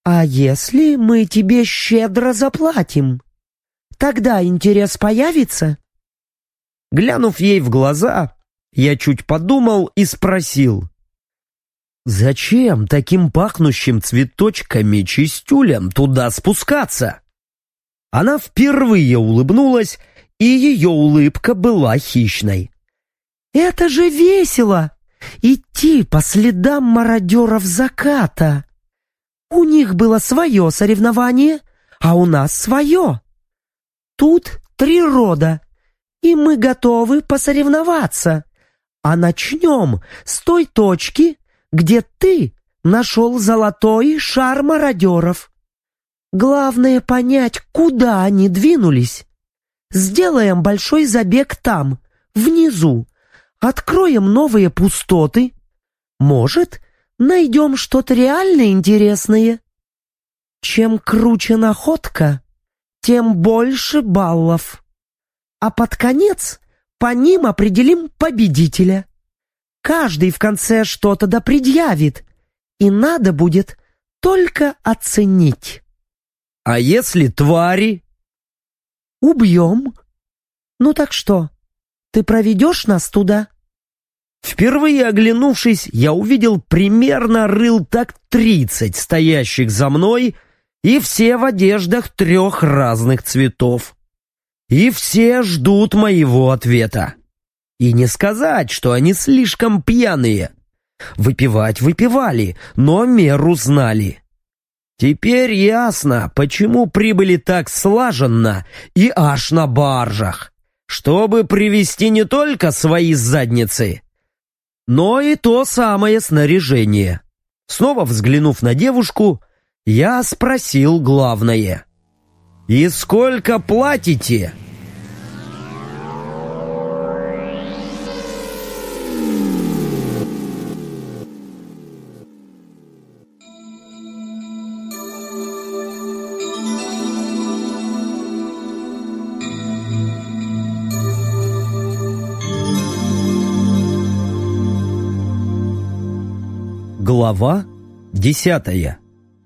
«А если мы тебе щедро заплатим? Тогда интерес появится?» Глянув ей в глаза, я чуть подумал и спросил: «Зачем таким пахнущим цветочками чистюлям туда спускаться?» Она впервые улыбнулась, и ее улыбка была хищной. «Это же весело! Идти по следам мародеров заката! У них было свое соревнование, а у нас свое. Тут 3 рода, и мы готовы посоревноваться. А начнем с той точки, где ты нашел золотой шар мародеров. Главное понять, куда они двинулись. Сделаем большой забег там, внизу. Откроем новые пустоты. Может, найдем что-то реально интересное. Чем круче находка, тем больше баллов. А под конец по ним определим победителя. Каждый в конце что-то допредъявит, и надо будет только оценить». «А если твари?» «Убьем. Ну так что, ты проведешь нас туда?» Впервые оглянувшись, я увидел примерно рыл так 30 стоящих за мной, и все в одеждах 3 разных цветов. И все ждут моего ответа. И не сказать, что они слишком пьяные. Выпивать выпивали, но меру знали. Теперь ясно, почему прибыли так слаженно и аж на баржах, чтобы привезти не только свои задницы, но и то самое снаряжение. Снова взглянув на девушку, я спросил главное: «И сколько платите?» Глава 10.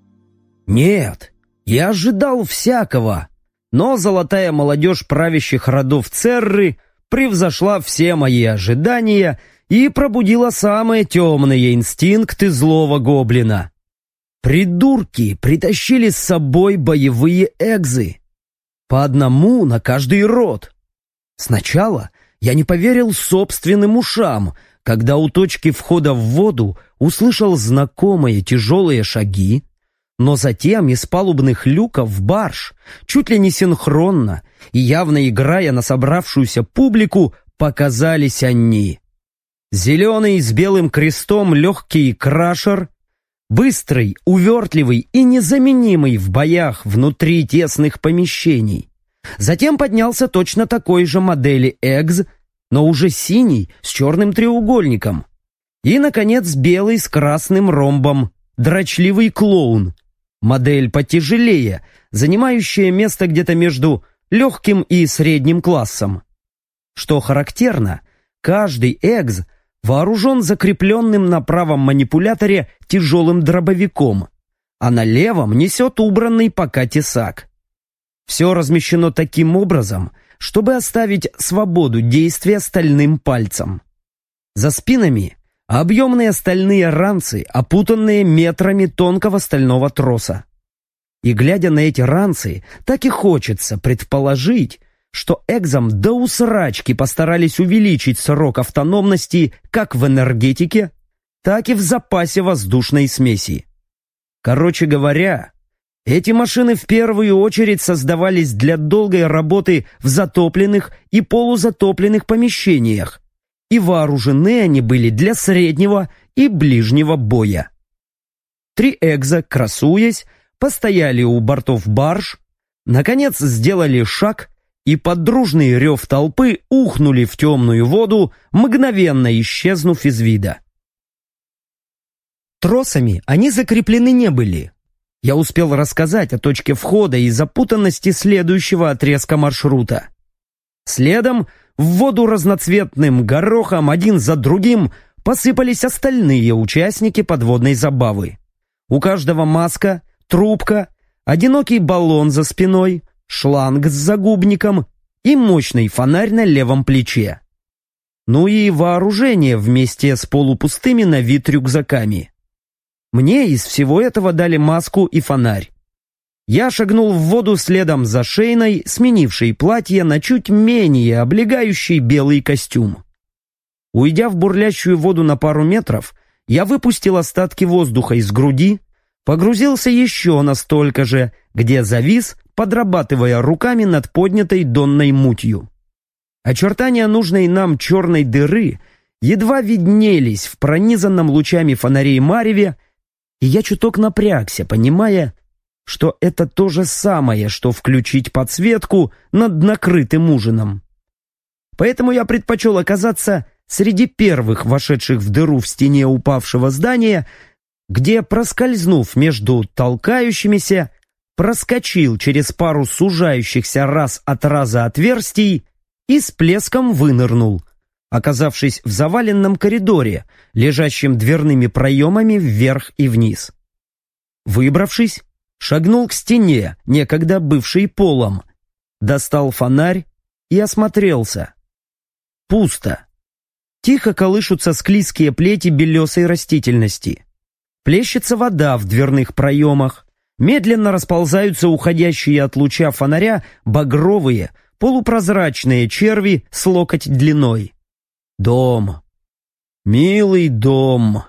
Нет, я ожидал всякого, но золотая молодежь правящих родов Церры превзошла все мои ожидания и пробудила самые темные инстинкты злого гоблина. Придурки притащили с собой боевые экзы. По одному на каждый род. Сначала я не поверил собственным ушам, когда у точки входа в воду услышал знакомые тяжелые шаги, но затем из палубных люков барж, чуть ли не синхронно и явно играя на собравшуюся публику, показались они. Зеленый с белым крестом легкий крашер, быстрый, увертливый и незаменимый в боях внутри тесных помещений. Затем поднялся точно такой же модели «Экз», но уже синий с черным треугольником. И, наконец, белый с красным ромбом, дрочливый клоун, модель потяжелее, занимающая место где-то между легким и средним классом. Что характерно, каждый экз вооружен закрепленным на правом манипуляторе тяжелым дробовиком, а на левом несет убранный пока тесак. Все размещено таким образом, чтобы оставить свободу действия стальным пальцам. За спинами объемные стальные ранцы, опутанные метрами тонкого стального троса. И глядя на эти ранцы, так и хочется предположить, что экзам до усрачки постарались увеличить срок автономности как в энергетике, так и в запасе воздушной смеси. Короче говоря, эти машины в первую очередь создавались для долгой работы в затопленных и полузатопленных помещениях, и вооружены они были для среднего и ближнего боя. 3 экза, красуясь, постояли у бортов барж, наконец сделали шаг и под дружный рев толпы ухнули в темную воду, мгновенно исчезнув из вида. Тросами они закреплены не были. Я успел рассказать о точке входа и запутанности следующего отрезка маршрута. Следом в воду разноцветным горохом один за другим посыпались остальные участники подводной забавы. У каждого маска, трубка, одинокий баллон за спиной, шланг с загубником и мощный фонарь на левом плече. Ну и вооружение вместе с полупустыми на вид рюкзаками. Мне из всего этого дали маску и фонарь. Я шагнул в воду следом за Шейной, сменившей платье на чуть менее облегающий белый костюм. Уйдя в бурлящую воду на пару метров, я выпустил остатки воздуха из груди, погрузился еще на столько же, где завис, подрабатывая руками над поднятой донной мутью. Очертания нужной нам черной дыры едва виднелись в пронизанном лучами фонарей мареве, и я чуток напрягся, понимая, что это то же самое, что включить подсветку над накрытым ужином. Поэтому я предпочел оказаться среди первых вошедших в дыру в стене упавшего здания, где, проскользнув между толкающимися, проскочил через пару сужающихся раз от раза отверстий и с плеском вынырнул, оказавшись в заваленном коридоре, лежащем дверными проемами вверх и вниз. Выбравшись, шагнул к стене, некогда бывшей полом, достал фонарь и осмотрелся. Пусто. Тихо колышутся склизкие плети белесой растительности. Плещется вода в дверных проемах, медленно расползаются уходящие от луча фонаря багровые, полупрозрачные черви с локоть длиной. Дом. Милый дом.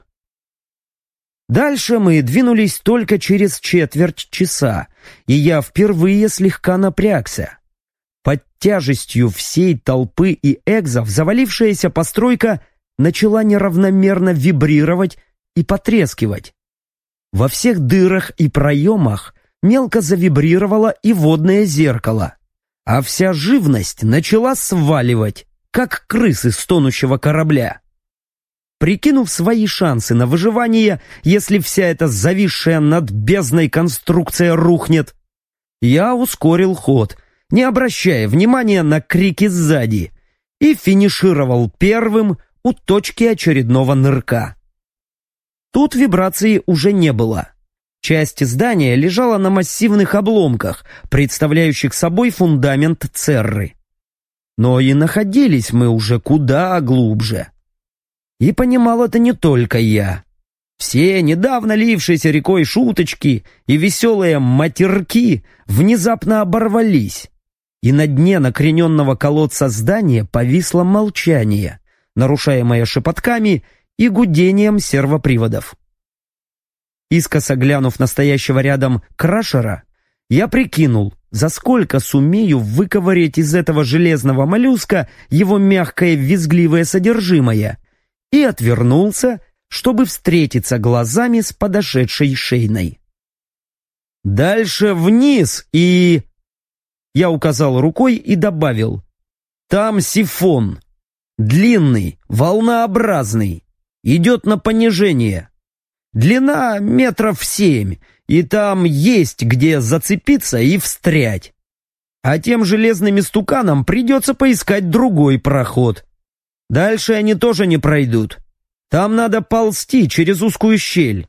Дальше мы двинулись только через четверть часа, и я впервые слегка напрягся. Под тяжестью всей толпы и экзов завалившаяся постройка начала неравномерно вибрировать и потрескивать. Во всех дырах и проемах мелко завибрировало и водное зеркало, а вся живность начала сваливать, как крысы с тонущего корабля. Прикинув свои шансы на выживание, если вся эта зависшая над бездной конструкция рухнет, я ускорил ход, не обращая внимания на крики сзади, и финишировал первым у точки очередного нырка. Тут вибрации уже не было. Часть здания лежала на массивных обломках, представляющих собой фундамент Церры. Но и находились мы уже куда глубже. И понимал это не только я. Все недавно лившиеся рекой шуточки и веселые матерки внезапно оборвались, и на дне накрененного колодца здания повисло молчание, нарушаемое шепотками и гудением сервоприводов. Искоса глянув на стоящего рядом крашера, я прикинул, за сколько сумею выковырять из этого железного моллюска его мягкое визгливое содержимое, и отвернулся, чтобы встретиться глазами с подошедшей Шейной. «Дальше вниз и...» Я указал рукой и добавил: «Там сифон. Длинный, волнообразный. Идет на понижение. Длина 7 метров, и там есть где зацепиться и встрять. А тем железным истуканам придется поискать другой проход. Дальше они тоже не пройдут. Там надо ползти через узкую щель».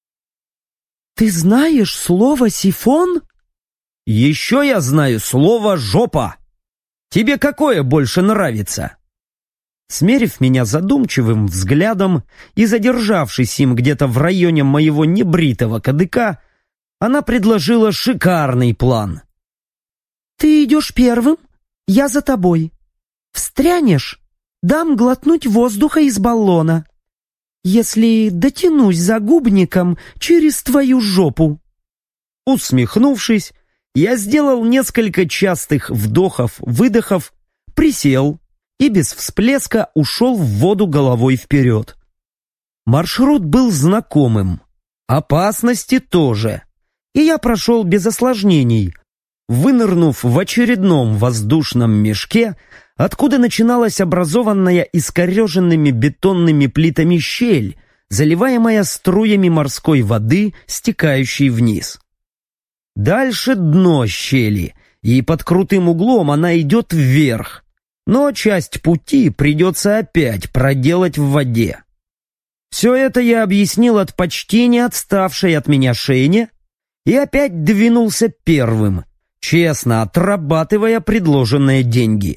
«Ты знаешь слово «сифон»?» «Еще я знаю слово «жопа». Тебе какое больше нравится?» Смерив меня задумчивым взглядом и задержавшись им где-то в районе моего небритого кадыка, она предложила шикарный план. «Ты идешь первым, я за тобой. Встрянешь, дам глотнуть воздуха из баллона. Если дотянусь загубником через твою жопу». Усмехнувшись, я сделал несколько частых вдохов-выдохов, присел и без всплеска ушел в воду головой вперед. Маршрут был знакомым, опасности тоже, и я прошел без осложнений, вынырнув в очередном воздушном мешке, откуда начиналась образованная искореженными бетонными плитами щель, заливаемая струями морской воды, стекающей вниз. Дальше дно щели, и под крутым углом она идет вверх, но часть пути придется опять проделать в воде. Все это я объяснил от почти не отставшей от меня Шейне и опять двинулся первым, честно отрабатывая предложенные деньги.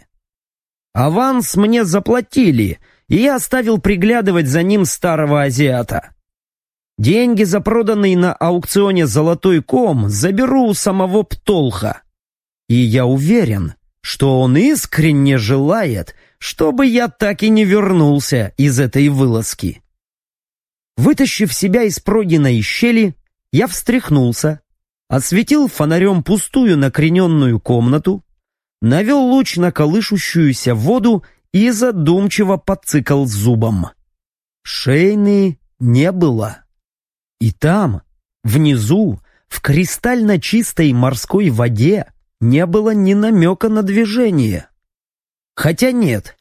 Аванс мне заплатили, и я оставил приглядывать за ним старого азиата. Деньги за проданный на аукционе золотой ком заберу у самого Птолха. И я уверен, что он искренне желает, чтобы я так и не вернулся из этой вылазки. Вытащив себя из пройденной щели, я встряхнулся, осветил фонарем пустую накрененную комнату, навел луч на колышущуюся воду и задумчиво подцикал зубом. Шейны не было. И там, внизу, в кристально чистой морской воде, не было ни намека на движение. Хотя нет.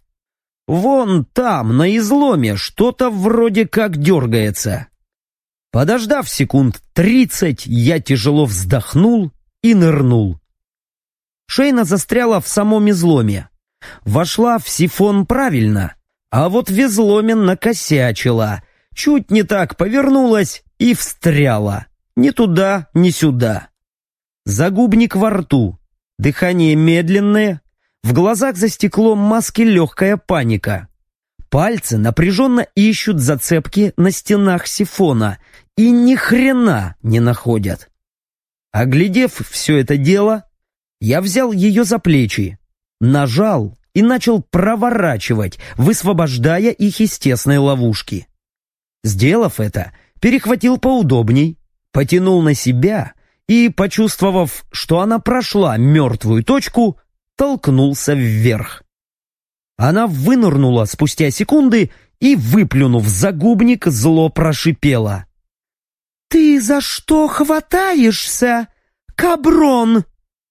Вон там, на изломе, что-то вроде как дергается. Подождав секунд 30, я тяжело вздохнул и нырнул. Шейна застряла в самом изломе. Вошла в сифон правильно, а вот в изломе накосячила. Чуть не так повернулась и встряла. Ни туда, ни сюда. Загубник во рту, дыхание медленное, в глазах за стеклом маски легкая паника. Пальцы напряженно ищут зацепки на стенах сифона и ни хрена не находят. Оглядев все это дело, я взял ее за плечи, нажал и начал проворачивать, высвобождая их из тесной ловушки. Сделав это, перехватил поудобней, потянул на себя и, почувствовав, что она прошла мертвую точку, толкнулся вверх. Она вынырнула спустя секунды и, выплюнув загубник, зло прошипела: «Ты за что хватаешься, каброн?»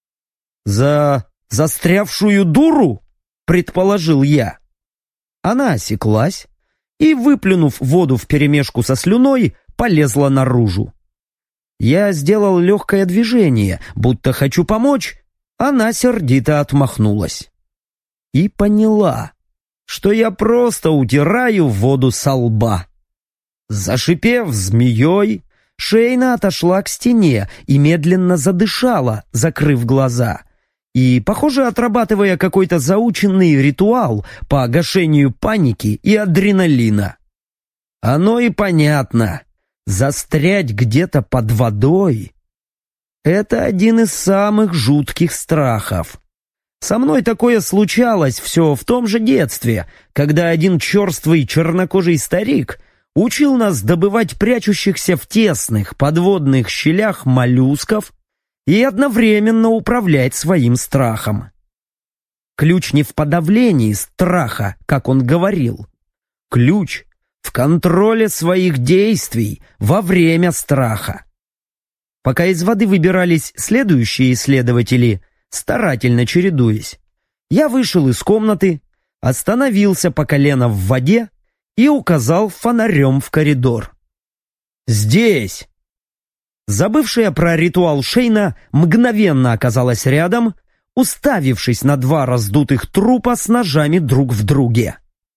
«За застрявшую дуру?» — предположил я. Она осеклась и, выплюнув воду вперемешку со слюной, полезла наружу. Я сделал легкое движение, будто хочу помочь. Она сердито отмахнулась. И поняла, что я просто утираю воду со лба. Зашипев змеей, Шейна отошла к стене и медленно задышала, закрыв глаза, и, похоже, отрабатывая какой-то заученный ритуал по гашению паники и адреналина. Оно и понятно. Застрять где-то под водой — это один из самых жутких страхов. Со мной такое случалось все в том же детстве, когда один черствый чернокожий старик учил нас добывать прячущихся в тесных подводных щелях моллюсков и одновременно управлять своим страхом. Ключ не в подавлении страха, как он говорил. Ключ в контроле своих действий во время страха. Пока из воды выбирались следующие исследователи, старательно чередуясь, я вышел из комнаты, остановился по колено в воде и указал фонарем в коридор. «Здесь!» Забывшая про ритуал Шейна мгновенно оказалась рядом, уставившись на два раздутых трупа с ножами друг в друге.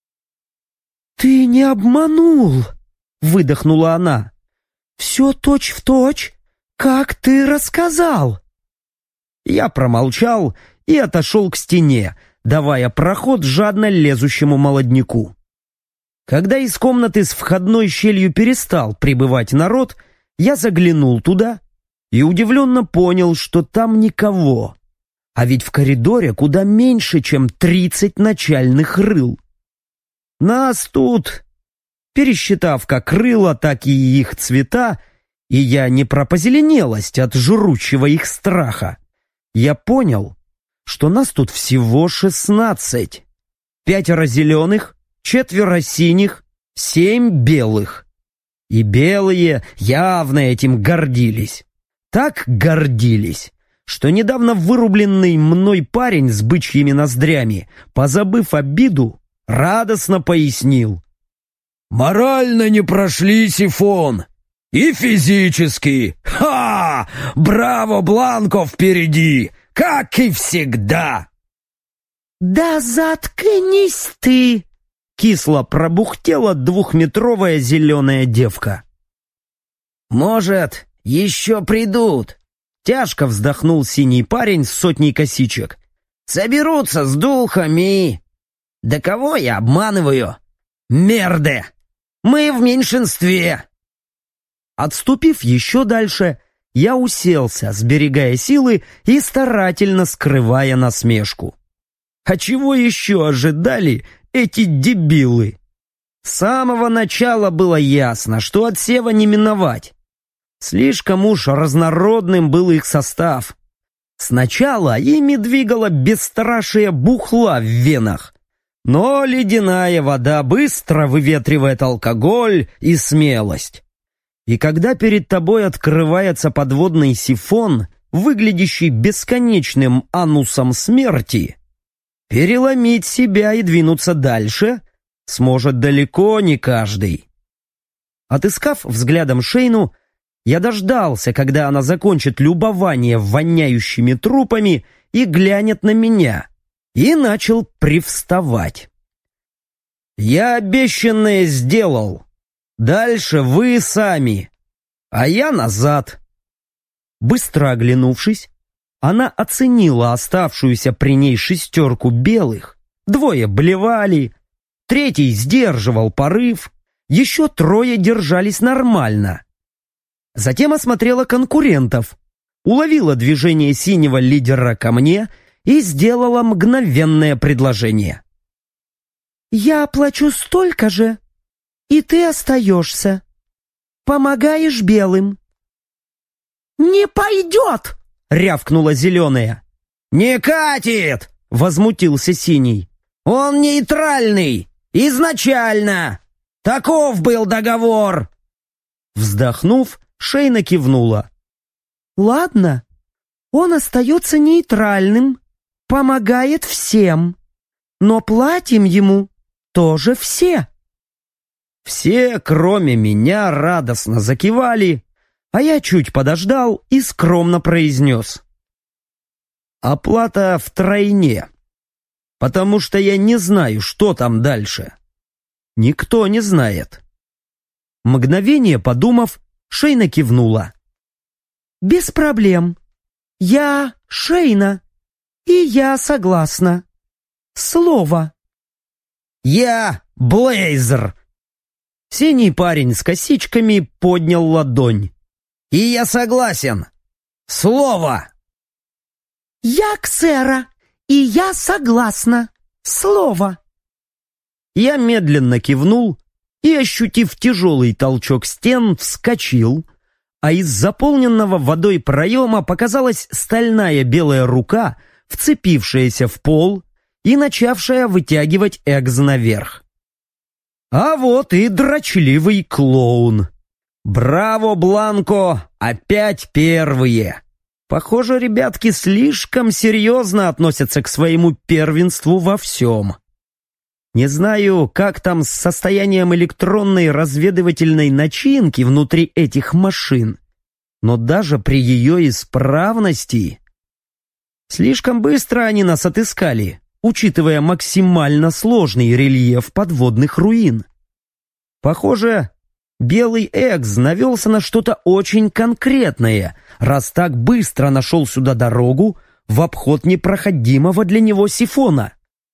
«Ты не обманул!» — выдохнула она. «Все точь-в-точь, как ты рассказал!» Я промолчал и отошел к стене, давая проход жадно лезущему молодняку. Когда из комнаты с входной щелью перестал прибывать народ, я заглянул туда и удивленно понял, что там никого. А ведь в коридоре куда меньше, чем 30 начальных рыл. Нас тут, пересчитав как рыла, так и их цвета, и я не про позеленелость от жрущего их страха, я понял, что нас тут всего 16. 5 зеленых, 4 синих, 7 белых. И белые явно этим гордились. Так гордились, что недавно вырубленный мной парень с бычьими ноздрями, позабыв обиду, радостно пояснил: «Морально не прошли сифон. И физически. Ха! Браво, Бланко впереди! Как и всегда!» «Да заткнись ты!» — кисло пробухтела 2-метровая зеленая девка. «Может, «Еще придут!» Тяжко вздохнул синий парень с сотней косичек. «Соберутся с духами!» «Да кого я обманываю? Мерды! Мы в меньшинстве!» Отступив еще дальше, я уселся, сберегая силы и старательно скрывая насмешку. А чего еще ожидали эти дебилы? С самого начала было ясно, что отсева не миновать. Слишком уж разнородным был их состав. Сначала ими двигала бесстрашие бухла в венах, но ледяная вода быстро выветривает алкоголь и смелость. И когда перед тобой открывается подводный сифон, выглядящий бесконечным анусом смерти, переломить себя и двинуться дальше сможет далеко не каждый. Отыскав взглядом Шейну, я дождался, когда она закончит любование воняющими трупами и глянет на меня, и начал привставать. «Я обещанное сделал. Дальше вы сами, а я назад». Быстро оглянувшись, она оценила оставшуюся при ней шестерку белых. Двое блевали, третий сдерживал порыв, еще трое держались нормально. Затем осмотрела конкурентов, уловила движение синего лидера ко мне и сделала мгновенное предложение. «Я оплачу столько же, и ты остаешься. Помогаешь белым». «Не пойдет!» — рявкнула зеленая. «Не катит!» — возмутился синий. «Он нейтральный! Изначально! Таков был договор!» Вздохнув, Шейна кивнула. «Ладно, он остается нейтральным, помогает всем, но платим ему тоже все». Все, кроме меня, радостно закивали, а я чуть подождал и скромно произнес: «Оплата втройне, потому что я не знаю, что там дальше. Никто не знает». Мгновение подумав, Шейна кивнула. «Без проблем. Я Шейна, и я согласна. Слово». «Я Блейзер». Синий парень с косичками поднял ладонь. «И я согласен. Слово!» «Я Ксера, и я согласна. Слово!» Я медленно кивнул и, ощутив тяжелый толчок стен, вскочил, а из заполненного водой проема показалась стальная белая рука, вцепившаяся в пол и начавшая вытягивать Экс наверх. А вот и дрочливый клоун. «Браво, Бланко! Опять первые!» Похоже, ребятки слишком серьезно относятся к своему первенству во всем. Не знаю, как там с состоянием электронной разведывательной начинки внутри этих машин, но даже при ее исправности... Слишком быстро они нас отыскали, учитывая максимально сложный рельеф подводных руин. Похоже, белый Экс навелся на что-то очень конкретное, раз так быстро нашел сюда дорогу в обход непроходимого для него сифона.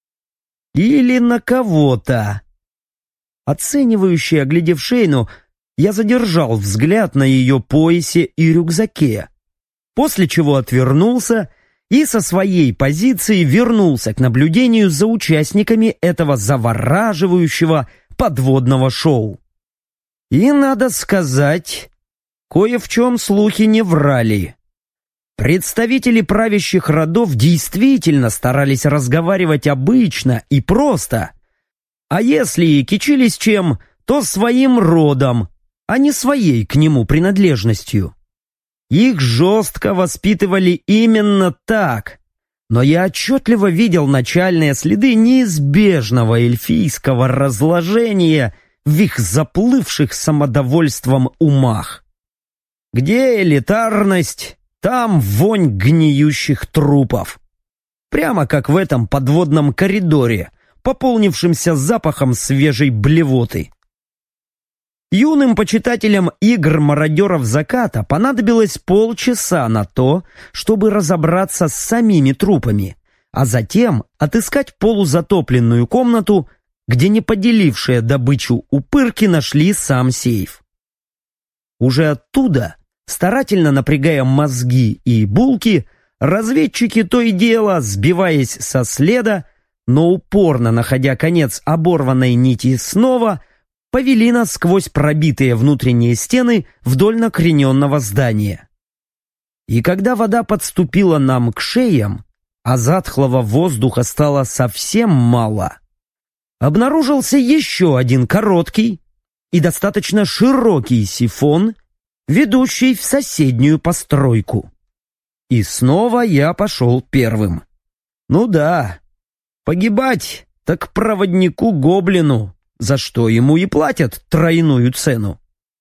Или на кого-то. Оценивающе оглядев Шейну, я задержал взгляд на ее поясе и рюкзаке, после чего отвернулся и со своей позиции вернулся к наблюдению за участниками этого завораживающего подводного шоу. И, надо сказать, кое в чем слухи не врали. Представители правящих родов действительно старались разговаривать обычно и просто, а если и кичились чем, то своим родом, а не своей к нему принадлежностью. Их жестко воспитывали именно так, но я отчетливо видел начальные следы неизбежного эльфийского разложения в их заплывших самодовольством умах. Где элитарность, там вонь гниющих трупов. Прямо как в этом подводном коридоре, пополнившемся запахом свежей блевоты. Юным почитателям игр мародеров заката понадобилось полчаса на то, чтобы разобраться с самими трупами, а затем отыскать полузатопленную комнату, где не поделившие добычу упырки нашли сам сейф. Уже оттуда, старательно напрягая мозги и булки, разведчики то и дело, сбиваясь со следа, но упорно находя конец оборванной нити снова, повели нас сквозь пробитые внутренние стены вдоль накрененного здания. И когда вода подступила нам к шеям, а затхлого воздуха стало совсем мало, обнаружился еще один короткий и достаточно широкий сифон, ведущий в соседнюю постройку. И снова я пошел первым. Ну да, погибать так проводнику-гоблину, за что ему и платят тройную цену.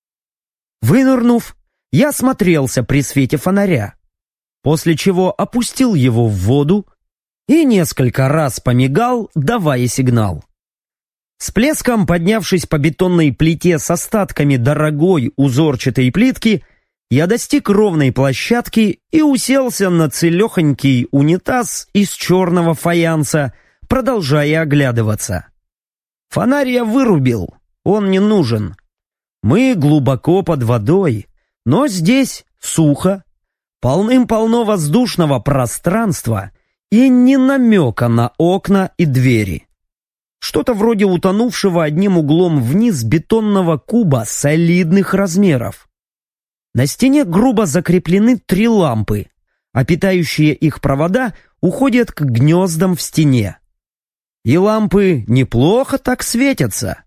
Вынырнув, я осмотрелся при свете фонаря, после чего опустил его в воду и несколько раз помигал, давая сигнал. С плеском поднявшись по бетонной плите с остатками дорогой узорчатой плитки, я достиг ровной площадки и уселся на целехонький унитаз из черного фаянса, продолжая оглядываться. Фонарь я вырубил, он не нужен. Мы глубоко под водой, но здесь сухо, полным-полно воздушного пространства и ни намека на окна и двери. Что-то вроде утонувшего одним углом вниз бетонного куба солидных размеров. На стене грубо закреплены 3 лампы, а питающие их провода уходят к гнездам в стене. И лампы неплохо так светятся.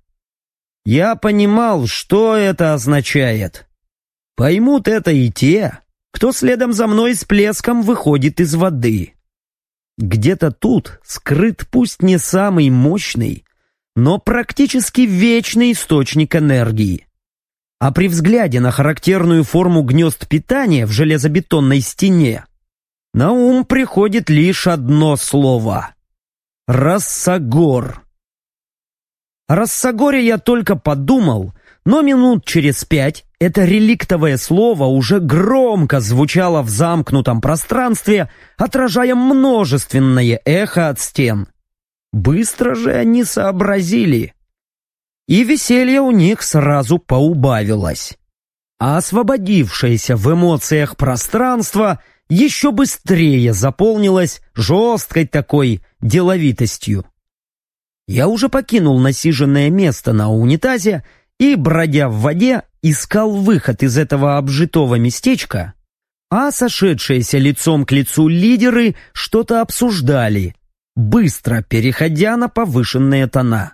Я понимал, что это означает. Поймут это и те, кто следом за мной с плеском выходит из воды. Где-то тут скрыт пусть не самый мощный, но практически вечный источник энергии. А при взгляде на характерную форму гнезд питания в железобетонной стене на ум приходит лишь одно слово — Рассагор. О Рассагоре я только подумал, но минут через 5 это реликтовое слово уже громко звучало в замкнутом пространстве, отражая множественное эхо от стен. Быстро же они сообразили. И веселье у них сразу поубавилось. А освободившееся в эмоциях пространство еще быстрее заполнилось жесткой такой деловитостью. Я уже покинул насиженное место на унитазе и, бродя в воде, искал выход из этого обжитого местечка, а сошедшиеся лицом к лицу лидеры что-то обсуждали, быстро переходя на повышенные тона.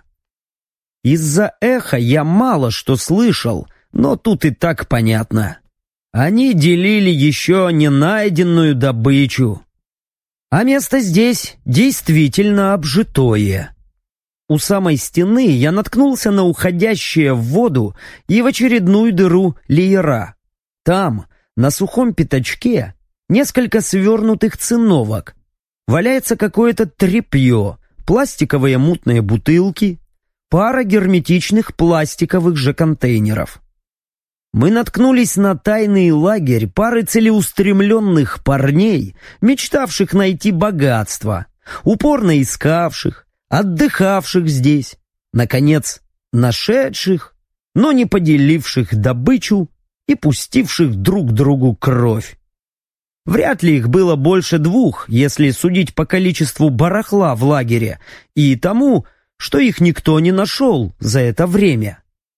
Из-за эха я мало что слышал, но тут и так понятно. Они делили еще не найденную добычу. А место здесь действительно обжитое. У самой стены я наткнулся на уходящее в воду и в очередную дыру леера. Там, на сухом пятачке, несколько свернутых циновок. Валяется какое-то тряпье, пластиковые мутные бутылки, пара герметичных пластиковых же контейнеров. Мы наткнулись на тайный лагерь пары целеустремленных парней, мечтавших найти богатство, упорно искавших, отдыхавших здесь, наконец, нашедших, но не поделивших добычу и пустивших друг другу кровь. Вряд ли их было больше 2, если судить по количеству барахла в лагере и тому, что их никто не нашел за это время.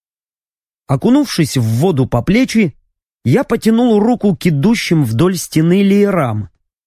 Окунувшись в воду по плечи, я потянул руку к идущим вдоль стены леерам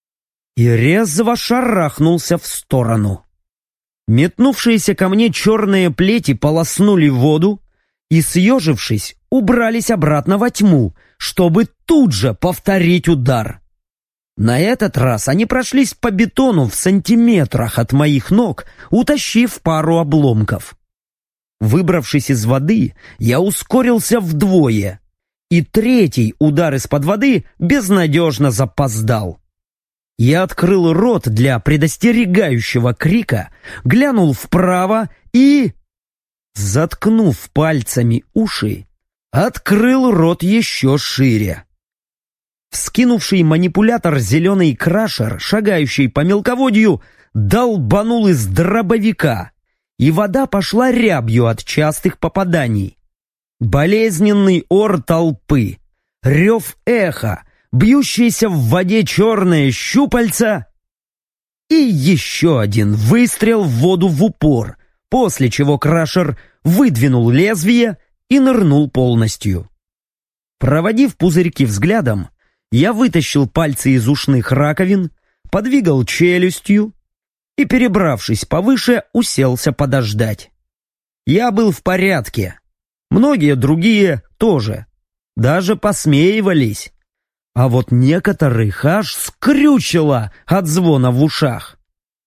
и резво шарахнулся в сторону. Метнувшиеся ко мне черные плети полоснули воду и, съежившись, убрались обратно во тьму, чтобы тут же повторить удар. На этот раз они прошлись по бетону в сантиметрах от моих ног, утащив пару обломков. Выбравшись из воды, я ускорился вдвое, и 3-й удар из-под воды безнадежно запоздал. Я открыл рот для предостерегающего крика, глянул вправо и, заткнув пальцами уши, открыл рот еще шире. Вскинувший манипулятор зеленый крашер, шагающий по мелководью, долбанул из дробовика, и вода пошла рябью от частых попаданий. Болезненный ор толпы, рев эха, бьющиеся в воде черные щупальца и еще один выстрел в воду в упор, после чего крашер выдвинул лезвие и нырнул полностью. Проводив пузырьки взглядом, я вытащил пальцы из ушных раковин, подвигал челюстью и, перебравшись повыше, уселся подождать. Я был в порядке. Многие другие тоже. Даже посмеивались. А вот некоторых аж скрючило от звона в ушах.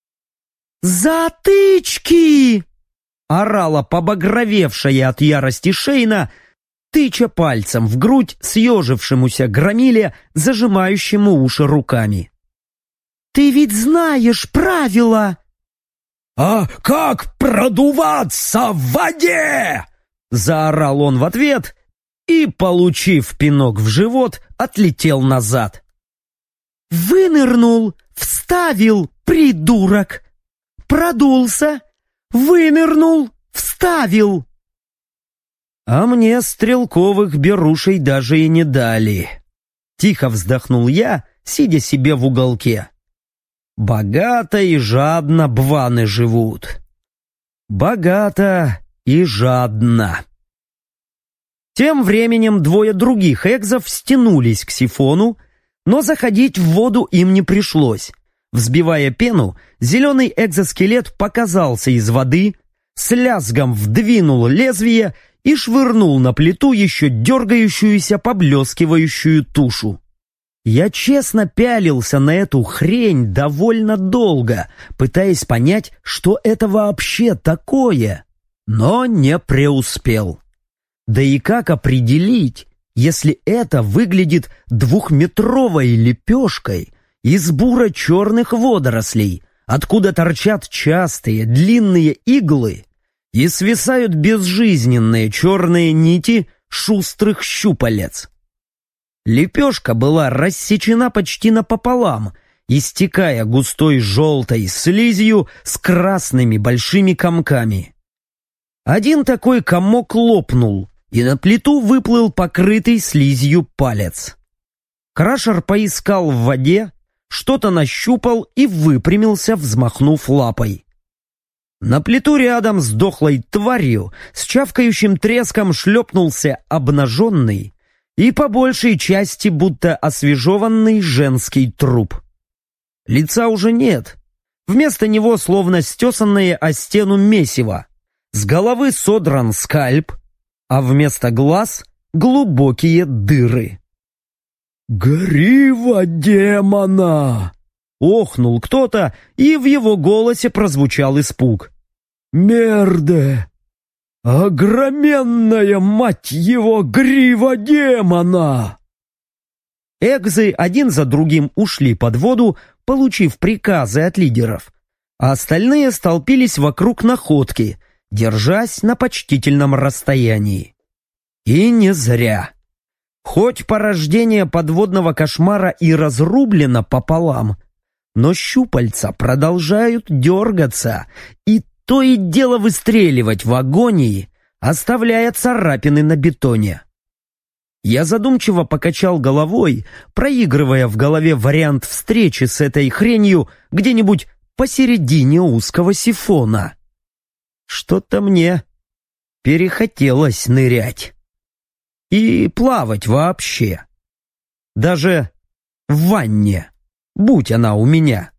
«Затычки!» — орала побагровевшая от ярости Шейна, тыча пальцем в грудь съежившемуся громиле, зажимающему уши руками. «Ты ведь знаешь правила!» «А как продуваться в воде?» — заорал он в ответ и, получив пинок в живот, отлетел назад. «Вынырнул, вставил, придурок! Продулся, вынырнул, вставил!» А мне стрелковых берушей даже и не дали. Тихо вздохнул я, сидя себе в уголке. Богато и жадно бваны живут. Богато и жадно. Тем временем двое других экзов стянулись к сифону, но заходить в воду им не пришлось. Взбивая пену, зеленый экзоскелет показался из воды, с лязгом вдвинул лезвие и швырнул на плиту еще дергающуюся, поблескивающую тушу. Я честно пялился на эту хрень довольно долго, пытаясь понять, что это вообще такое, но не преуспел. Да и как определить, если это выглядит двухметровой лепешкой из буро-черных водорослей, откуда торчат частые длинные иглы и свисают безжизненные черные нити шустрых щупалец. Лепешка была рассечена почти напополам, истекая густой желтой слизью с красными большими комками. Один такой комок лопнул, и на плиту выплыл покрытый слизью палец. Крашер поискал в воде, что-то нащупал и выпрямился, взмахнув лапой. На плиту рядом с дохлой тварью с чавкающим треском шлепнулся обнаженный и по большей части будто освежеванный женский труп. Лица уже нет. Вместо него словно стесанное о стену месиво. С головы содран скальп, а вместо глаз глубокие дыры. «Грива демона!» — охнул кто-то, и в его голосе прозвучал испуг. «Мерде! Огроменная, мать его, грива демона!» Экзы один за другим ушли под воду, получив приказы от лидеров, а остальные столпились вокруг находки, держась на почтительном расстоянии. И не зря. Хоть порождение подводного кошмара и разрублено пополам, но щупальца продолжают дергаться и то и дело выстреливать в агонии, оставляя царапины на бетоне. Я задумчиво покачал головой, проигрывая в голове вариант встречи с этой хренью где-нибудь посередине узкого сифона. Что-то мне перехотелось нырять. И плавать вообще. Даже в ванне, будь она у меня.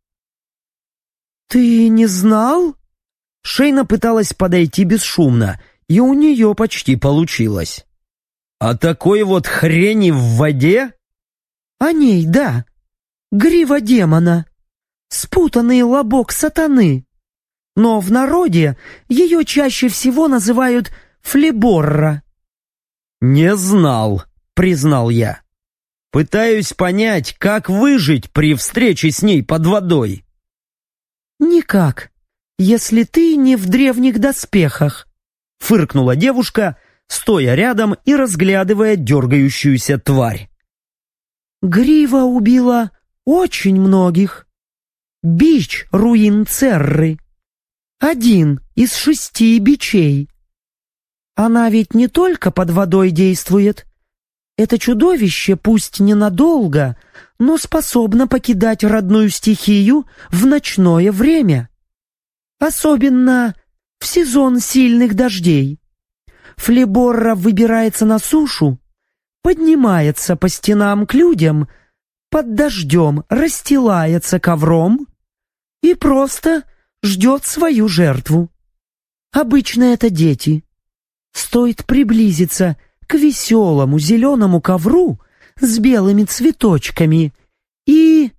«Ты не знал?» Шейна пыталась подойти бесшумно, и у нее почти получилось. «А такой вот хрени в воде?» «О ней, да. Грива демона. Спутанный лобок сатаны. Но в народе ее чаще всего называют флеборра». «Не знал», — признал я. «Пытаюсь понять, как выжить при встрече с ней под водой». «Никак, если ты не в древних доспехах», — фыркнула девушка, стоя рядом и разглядывая дергающуюся тварь. Грива убила очень многих. Бич руин Церры. 1 из 6 бичей. Она ведь не только под водой действует. Это чудовище, пусть ненадолго, но способно покидать родную стихию в ночное время. Особенно в сезон сильных дождей. Флеборра выбирается на сушу, поднимается по стенам к людям, под дождем расстилается ковром и просто ждет свою жертву. Обычно это дети. Стоит приблизиться к веселому зеленому ковру с белыми цветочками и...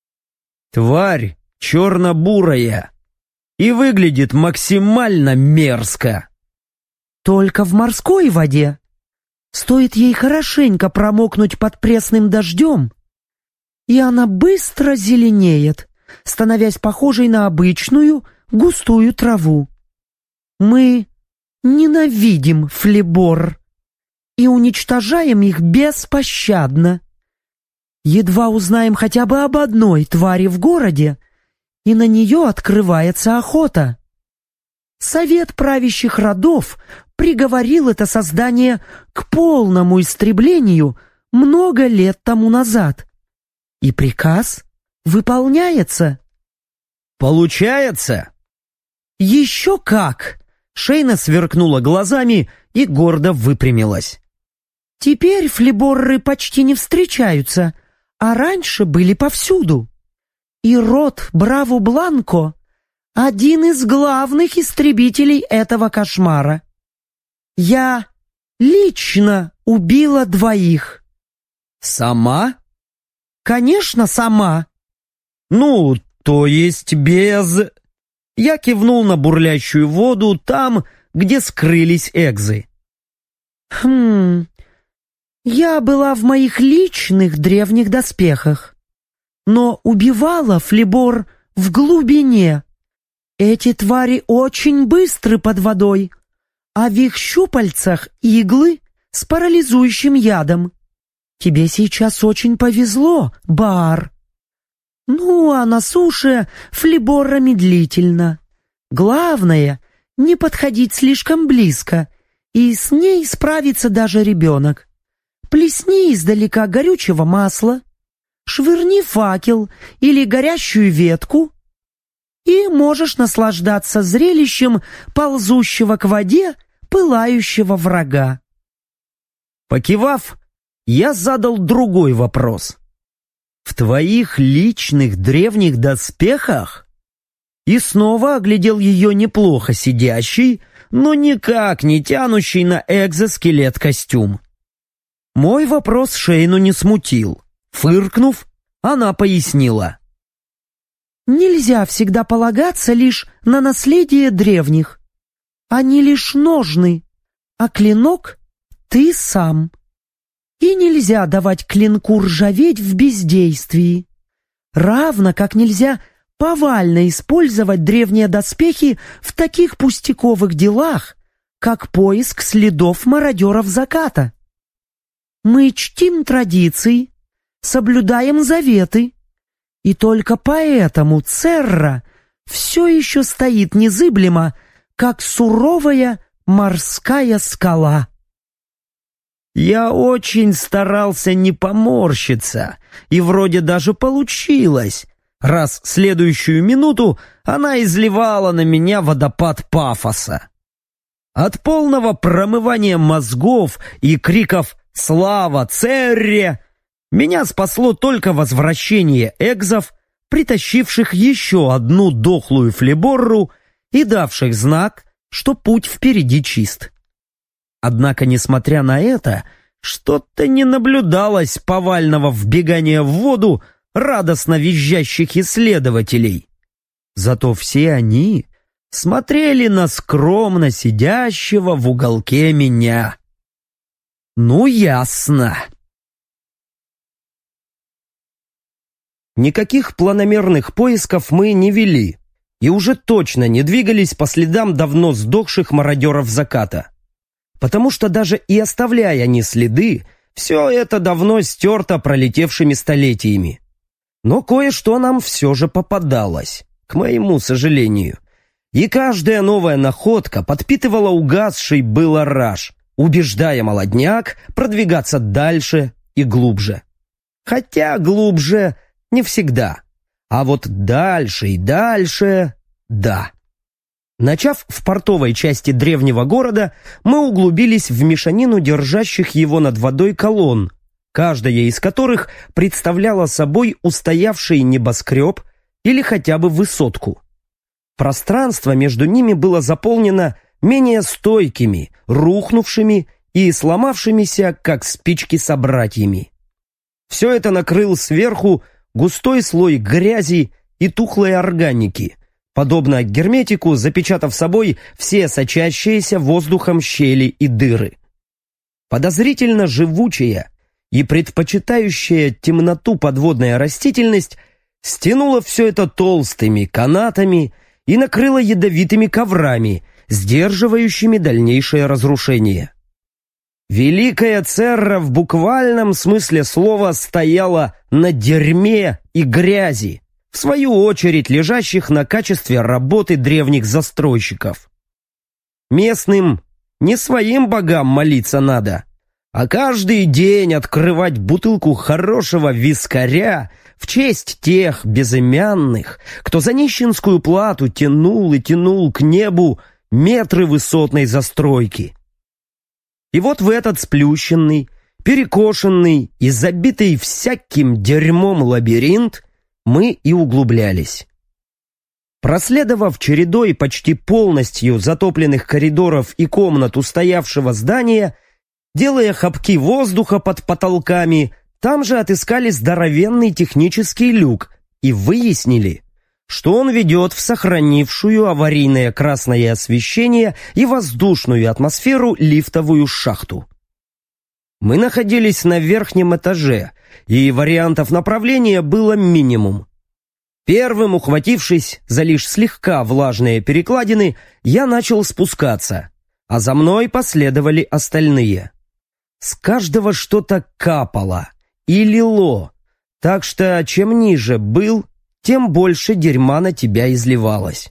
Тварь черно-бурая и выглядит максимально мерзко. Только в морской воде. Стоит ей хорошенько промокнуть под пресным дождем, и она быстро зеленеет, становясь похожей на обычную густую траву. Мы ненавидим флебор и уничтожаем их беспощадно. Едва узнаем хотя бы об одной твари в городе, и на нее открывается охота. Совет правящих родов приговорил это создание к полному истреблению много лет тому назад. И приказ выполняется. Получается? Еще как! Шейна сверкнула глазами и гордо выпрямилась. Теперь флеборры почти не встречаются, а раньше были повсюду. И род Браво-Бланко — один из главных истребителей этого кошмара. Я лично убила 2. Сама? Конечно, сама. Ну, то есть без... Я кивнул на бурлящую воду там, где скрылись экзы. Я была в моих личных древних доспехах, но убивала флебор в глубине. Эти твари очень быстры под водой, а в их щупальцах иглы с парализующим ядом. Тебе сейчас очень повезло, Баар. Ну, а на суше флеборра медлительно. Главное — не подходить слишком близко, и с ней справится даже ребенок. Плесни издалека горючего масла, швырни факел или горящую ветку, и можешь наслаждаться зрелищем ползущего к воде пылающего врага. Покивав, я задал другой вопрос. В твоих личных древних доспехах? И снова оглядел ее неплохо сидящий, но никак не тянущий на экзоскелет костюм. Мой вопрос Шейну не смутил. Фыркнув, она пояснила. Нельзя всегда полагаться лишь на наследие древних. Они лишь ножны, а клинок — ты сам. И нельзя давать клинку ржаветь в бездействии. Равно как нельзя повально использовать древние доспехи в таких пустяковых делах, как поиск следов мародеров заката. Мы чтим традиции, соблюдаем заветы, и только поэтому Церра все еще стоит незыблемо, как суровая морская скала. Я очень старался не поморщиться, и вроде даже получилось, раз следующую минуту она изливала на меня водопад пафоса. От полного промывания мозгов и криков «Слава Церре!» меня спасло только возвращение экзов, притащивших еще одну дохлую флеборру и давших знак, что путь впереди чист. Однако, несмотря на это, что-то не наблюдалось повального вбегания в воду радостно визжащих исследователей. Зато все они смотрели на скромно сидящего в уголке меня. Ну, ясно. Никаких планомерных поисков мы не вели и уже точно не двигались по следам давно сдохших мародеров заката. потому что даже и оставляя они следы, все это давно стерто пролетевшими столетиями. Но кое-что нам все же попадалось, к моему сожалению. И каждая новая находка подпитывала угасший было раж, убеждая молодняк продвигаться дальше и глубже. Хотя глубже не всегда, а вот дальше и дальше – да. Начав в портовой части древнего города, мы углубились в мешанину держащих его над водой колонн, каждая из которых представляла собой устоявший небоскреб или хотя бы высотку. Пространство между ними было заполнено менее стойкими, рухнувшими и сломавшимися, как спички, собратьями. Все это накрыл сверху густой слой грязи и тухлой органики, подобно герметику, запечатав собой все сочащиеся воздухом щели и дыры. Подозрительно живучая и предпочитающая темноту подводная растительность стянула все это толстыми канатами и накрыла ядовитыми коврами, сдерживающими дальнейшее разрушение. Великая Церра в буквальном смысле слова стояла на дерьме и грязи, в свою очередь лежащих на качестве работы древних застройщиков. Местным не своим богам молиться надо, а каждый день открывать бутылку хорошего вискаря в честь тех безымянных, кто за нищенскую плату тянул и тянул к небу метры высотной застройки. И вот в этот сплющенный, перекошенный и забитый всяким дерьмом лабиринт мы и углублялись. Проследовав чередой почти полностью затопленных коридоров и комнат устоявшего здания, делая хапки воздуха под потолками, там же отыскали здоровенный технический люк и выяснили, что он ведет в сохранившую аварийное красное освещение и воздушную атмосферу лифтовую шахту. Мы находились на верхнем этаже, и вариантов направления было минимум. Первым, ухватившись за лишь слегка влажные перекладины, я начал спускаться, а за мной последовали остальные. С каждого что-то капало и лило, так что чем ниже был, тем больше дерьма на тебя изливалось.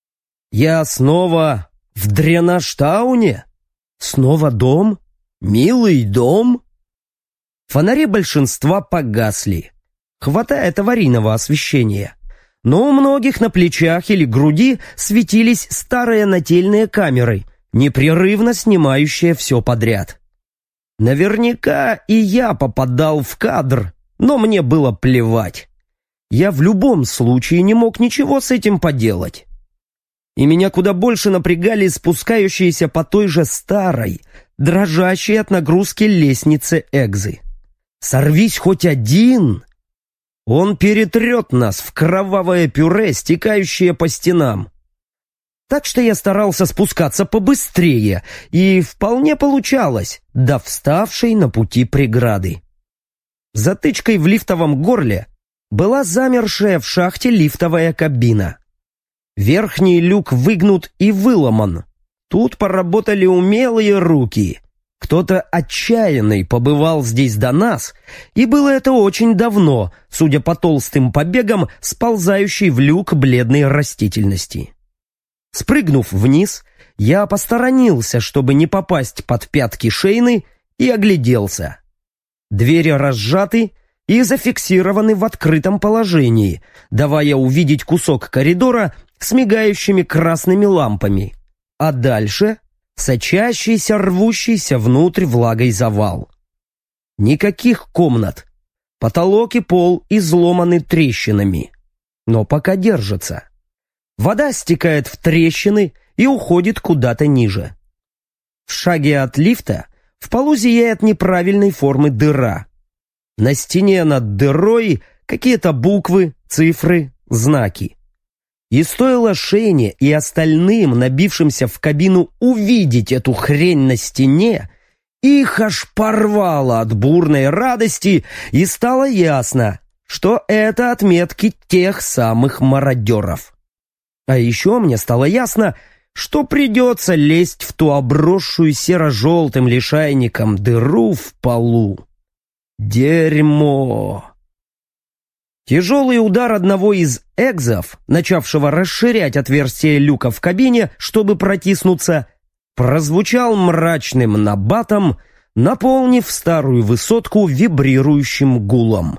Я снова в Дреннштауне? Снова дом? Милый дом? Фонари большинства погасли. Хватает аварийного освещения. Но у многих на плечах или груди светились старые нательные камеры, непрерывно снимающие все подряд. Наверняка и я попадал в кадр, но мне было плевать. Я в любом случае не мог ничего с этим поделать. И меня куда больше напрягали спускающиеся по той же старой, дрожащей от нагрузки лестнице Экзы. Сорвись хоть один, он перетрет нас в кровавое пюре, стекающее по стенам. Так что я старался спускаться побыстрее, и вполне получалось, до вставшей на пути преграды. Затычкой в лифтовом горле была замершая в шахте лифтовая кабина. Верхний люк выгнут и выломан. Тут поработали умелые руки. Кто-то отчаянный побывал здесь до нас, и было это очень давно, судя по толстым побегам, сползающей в люк бледной растительности. Спрыгнув вниз, я посторонился, чтобы не попасть под пятки Шейны, и огляделся. Двери разжаты и зафиксированы в открытом положении, давая увидеть кусок коридора с мигающими красными лампами, а дальше сочащийся, рвущийся внутрь влагой завал. Никаких комнат. Потолок и пол изломаны трещинами, но пока держатся. Вода стекает в трещины и уходит куда-то ниже. В шаге от лифта в полу зияет неправильной формы дыра. На стене над дырой какие-то буквы, цифры, знаки. И стоило Шейне и остальным, набившимся в кабину, увидеть эту хрень на стене, их аж порвало от бурной радости, и стало ясно, что это отметки тех самых мародеров. А еще мне стало ясно, что придется лезть в ту обросшую серо-желтым лишайником дыру в полу. Дерьмо! Тяжелый удар одного из экзов, начавшего расширять отверстие люка в кабине, чтобы протиснуться, прозвучал мрачным набатом, наполнив старую высотку вибрирующим гулом.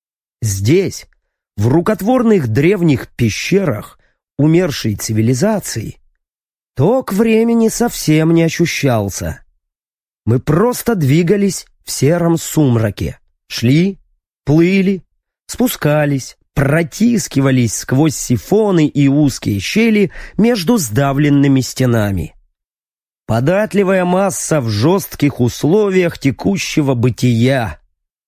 Здесь, в рукотворных древних пещерах умершей цивилизации, ток времени совсем не ощущался. Мы просто двигались в сером сумраке, шли, плыли, спускались, протискивались сквозь сифоны и узкие щели между сдавленными стенами. Податливая масса в жестких условиях текущего бытия.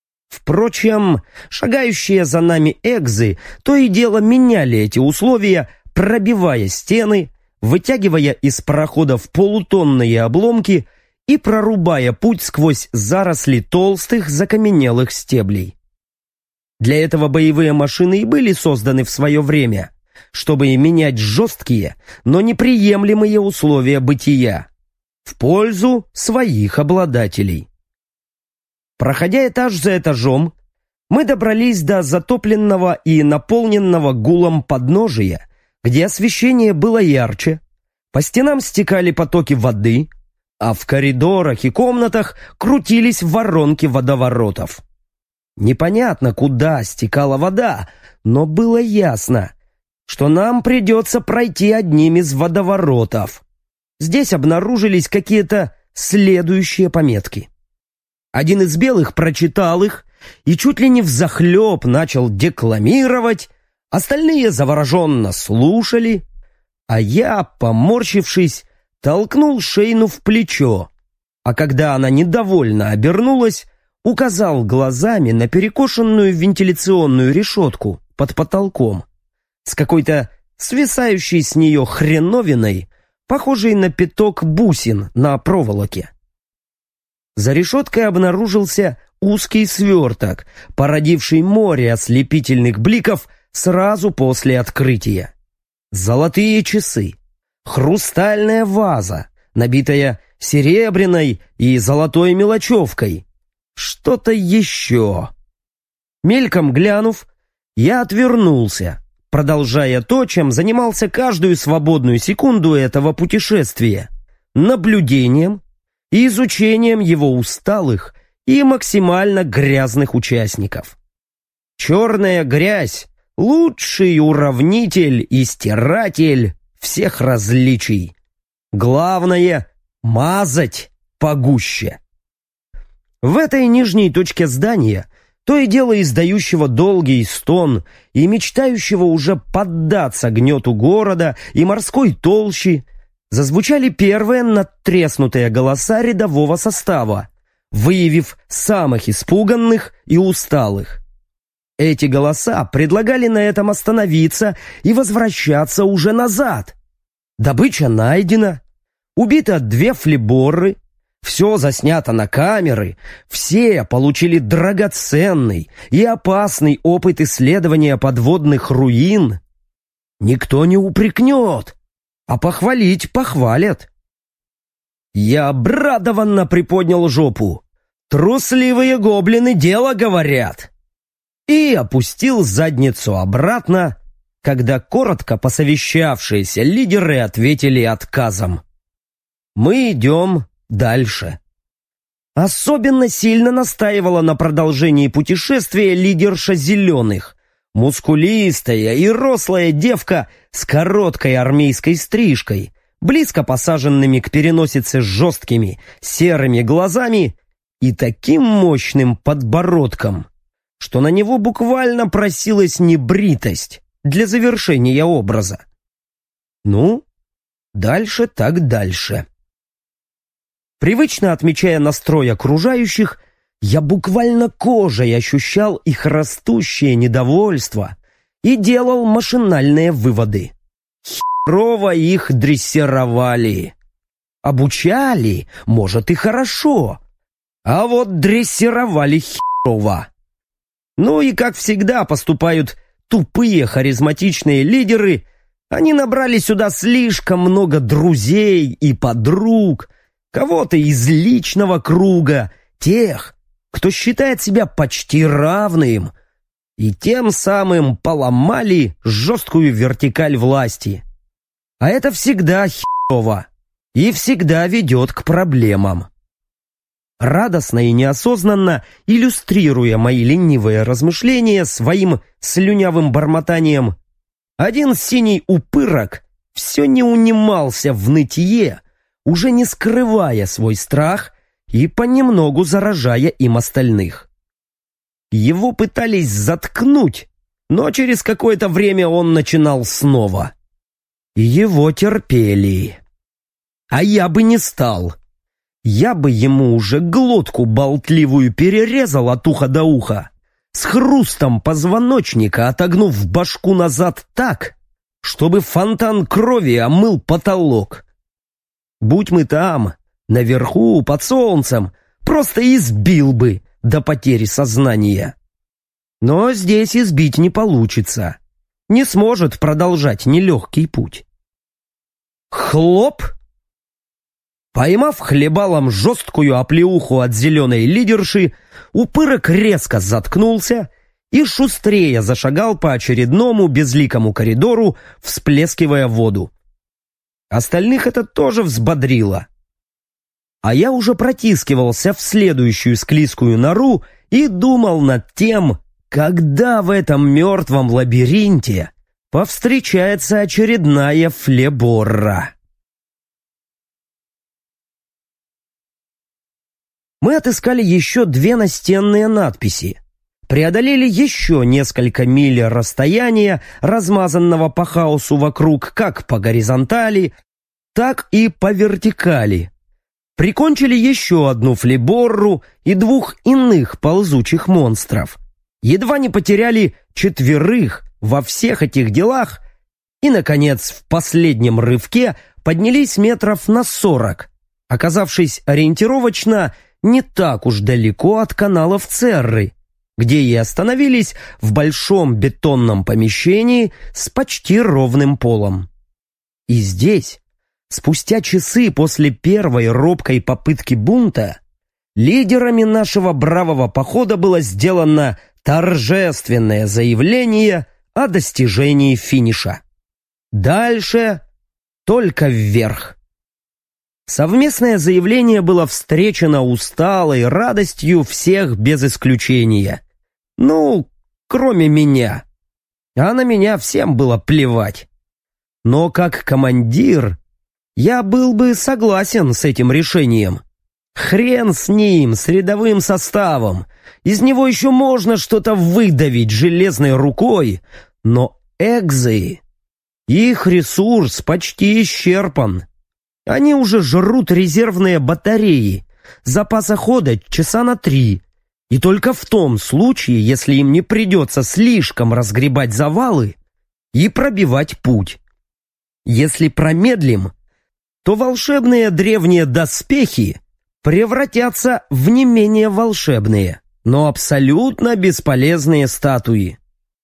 Впрочем, шагающие за нами экзы то и дело меняли эти условия, пробивая стены, вытягивая из пароходов полутонные обломки и прорубая путь сквозь заросли толстых закаменелых стеблей. Для этого боевые машины и были созданы в свое время, чтобы менять жесткие, но неприемлемые условия бытия в пользу своих обладателей. Проходя этаж за этажом, мы добрались до затопленного и наполненного гулом подножия, где освещение было ярче, по стенам стекали потоки воды, а в коридорах и комнатах крутились воронки водоворотов. Непонятно, куда стекала вода, но было ясно, что нам придется пройти одним из водоворотов. Здесь обнаружились какие-то следующие пометки. Один из белых прочитал их и чуть ли не взахлеб начал декламировать, остальные завороженно слушали, а я, поморщившись, толкнул Шейну в плечо, а когда она недовольно обернулась, указал глазами на перекошенную вентиляционную решетку под потолком с какой-то свисающей с нее хреновиной, похожей на пяток бусин на проволоке. За решеткой обнаружился узкий сверток, породивший море ослепительных бликов сразу после открытия. Золотые часы, хрустальная ваза, набитая серебряной и золотой мелочевкой, что-то еще. Мельком глянув, я отвернулся, продолжая то, чем занимался каждую свободную секунду этого путешествия — наблюдением и изучением его усталых и максимально грязных участников. Черная грязь — лучший уравнитель и стиратель всех различий. Главное — мазать погуще. В этой нижней точке здания, то и дело издающего долгий стон и мечтающего уже поддаться гнету города и морской толщи, зазвучали первые надтреснутые голоса рядового состава, выявив самых испуганных и усталых. Эти голоса предлагали на этом остановиться и возвращаться уже назад. Добыча найдена, убито 2 флиборры, все заснято на камеры, все получили драгоценный и опасный опыт исследования подводных руин. Никто не упрекнет, а похвалить похвалят. Я обрадованно приподнял жопу. Трусливые гоблины дело говорят. И опустил задницу обратно, когда коротко посовещавшиеся лидеры ответили отказом. Мы идем дальше. Особенно сильно настаивала на продолжении путешествия лидерша зеленых, мускулистая и рослая девка с короткой армейской стрижкой, близко посаженными к переносице жесткими серыми глазами и таким мощным подбородком, что на него буквально просилась небритость для завершения образа. Ну, дальше так дальше. Привычно отмечая настрой окружающих, я буквально кожей ощущал их растущее недовольство и делал машинальные выводы. Херово их дрессировали. Обучали, может, и хорошо, а вот дрессировали херово. Ну и, как всегда, поступают тупые харизматичные лидеры, Они набрали сюда слишком много друзей и подруг, кого-то из личного круга, тех, кто считает себя почти равным, и тем самым поломали жесткую вертикаль власти. А это всегда херово и всегда ведет к проблемам. Радостно и неосознанно иллюстрируя мои ленивые размышления своим слюнявым бормотанием, один синий упырок все не унимался в нытье, уже не скрывая свой страх и понемногу заражая им остальных. Его пытались заткнуть, но через какое-то время он начинал снова. Его терпели. А я бы не стал. Я бы ему уже глотку болтливую перерезал от уха до уха, с хрустом позвоночника отогнув башку назад так, чтобы фонтан крови омыл потолок. Будь мы там, наверху, под солнцем, просто избил бы до потери сознания. Но здесь избить не получится. Не сможет продолжать нелегкий путь. Хлоп! Поймав хлебалом жесткую оплеуху от зеленой лидерши, упырок резко заткнулся и шустрее зашагал по очередному безликому коридору, всплескивая воду. Остальных это тоже взбодрило. А я уже протискивался в следующую склизкую нору и думал над тем, когда в этом мертвом лабиринте повстречается очередная флеборра. Мы отыскали еще 2 настенные надписи, преодолели еще несколько миль расстояния, размазанного по хаосу вокруг как по горизонтали, так и по вертикали. Прикончили еще одну флеборру и 2 иных ползучих монстров. Едва не потеряли 4 во всех этих делах и, наконец, в последнем рывке поднялись метров на 40, оказавшись ориентировочно не так уж далеко от каналов Церры, где и остановились в большом бетонном помещении с почти ровным полом. И здесь, спустя часы после первой робкой попытки бунта, лидерами нашего бравого похода было сделано торжественное заявление о достижении финиша. Дальше только вверх. Совместное заявление было встречено усталой радостью всех без исключения. Ну, кроме меня. А на меня всем было плевать. Но как командир я был бы согласен с этим решением. Хрен с ним, с рядовым составом. Из него еще можно что-то выдавить железной рукой, но экзы, их ресурс почти исчерпан. Они уже жрут резервные батареи, запаса хода часа на 3, и только в том случае, если им не придется слишком разгребать завалы и пробивать путь. Если промедлим, то волшебные древние доспехи превратятся в не менее волшебные, но абсолютно бесполезные статуи.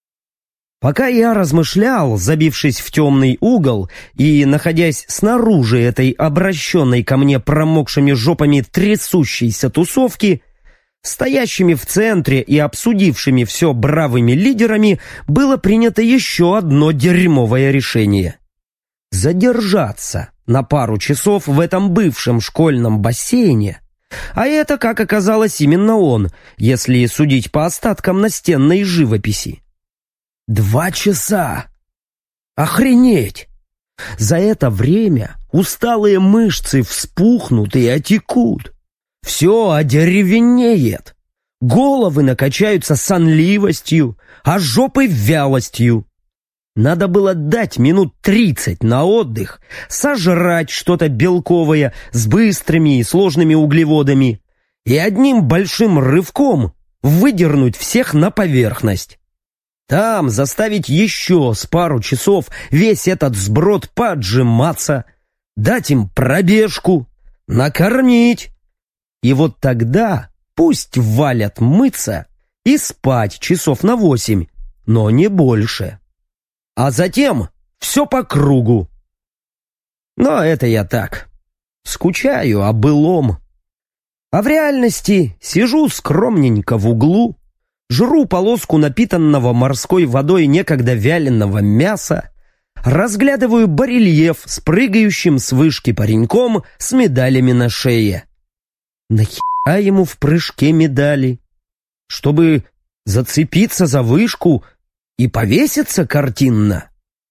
Пока я размышлял, забившись в темный угол и находясь снаружи этой обращенной ко мне промокшими жопами трясущейся тусовки, стоящими в центре и обсудившими все бравыми лидерами, было принято еще одно дерьмовое решение. Задержаться на пару часов в этом бывшем школьном бассейне. А это, как оказалось, именно он, если судить по остаткам настенной живописи. 2 часа! Охренеть! За это время усталые мышцы вспухнут и отекут. Все одеревенеет. Головы накачаются сонливостью, а жопы вялостью. Надо было дать минут 30 на отдых, сожрать что-то белковое с быстрыми и сложными углеводами и одним большим рывком выдернуть всех на поверхность. Там заставить еще с пару часов весь этот сброд поджиматься, дать им пробежку, накормить. И вот тогда пусть валят мыться и спать часов на 8, но не больше. А затем все по кругу. Но это я так, скучаю о былом. А в реальности сижу скромненько в углу, жру полоску напитанного морской водой некогда вяленого мяса, разглядываю барельеф с прыгающим с вышки пареньком с медалями на шее. Нахера ему в прыжке медали? Чтобы зацепиться за вышку и повеситься картинно?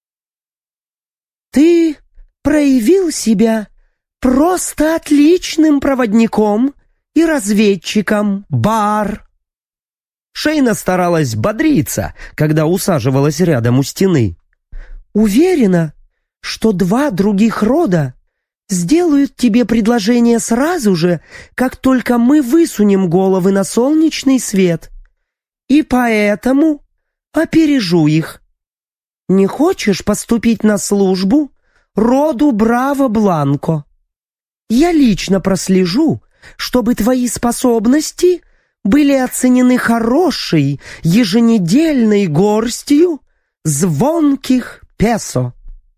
Ты проявил себя просто отличным проводником и разведчиком, Бар. Шейна старалась бодриться, когда усаживалась рядом у стены. Уверена, что 2 других рода сделают тебе предложение сразу же, как только мы высунем головы на солнечный свет. И поэтому опережу их. Не хочешь поступить на службу роду Браво-Бланко? Я лично прослежу, чтобы твои способности были оценены хорошей еженедельной горстью звонких песо.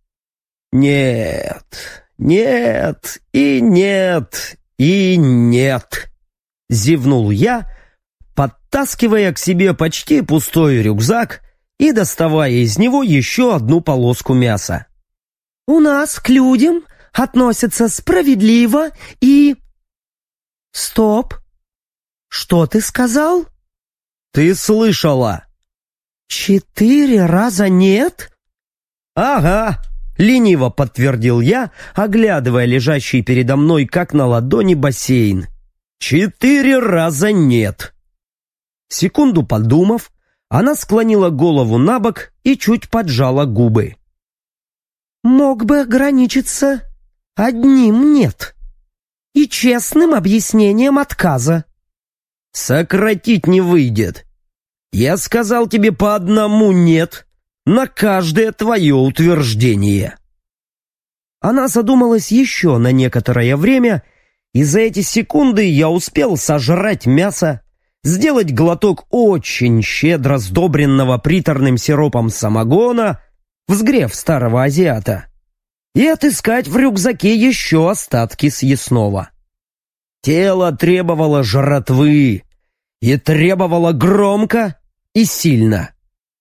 Нет, нет и нет и нет, зевнул я, подтаскивая к себе почти пустой рюкзак и доставая из него еще одну полоску мяса. У нас к людям относятся справедливо и... Стоп! Что ты сказал? Ты слышала? 4 раза нет? Ага, лениво подтвердил я, оглядывая лежащий передо мной как на ладони бассейн. 4 раза нет. Секунду подумав, она склонила голову набок и чуть поджала губы. Мог бы ограничиться одним «нет» и честным объяснением отказа. Сократить не выйдет. Я сказал тебе по одному «нет» на каждое твое утверждение. Она задумалась еще на некоторое время, и за эти секунды я успел сожрать мясо, сделать глоток очень щедро сдобренного приторным сиропом самогона, взгрев старого азиата, и отыскать в рюкзаке еще остатки съестного. Тело требовало жратвы, и требовало громко и сильно.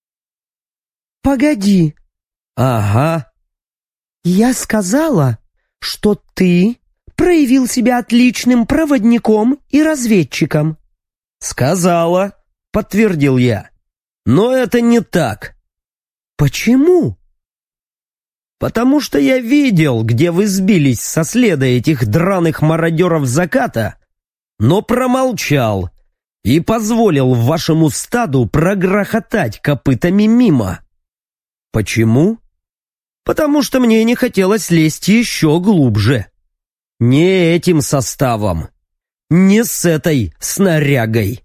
Погоди. Ага. Я сказала, что ты проявил себя отличным проводником и разведчиком. Сказала, подтвердил я. Но это не так. Почему? Потому что я видел, где вы сбились со следа этих драных мародеров заката, но промолчал и позволил вашему стаду прогрохотать копытами мимо. Почему? Потому что мне не хотелось лезть еще глубже. Не этим составом, не с этой снарягой.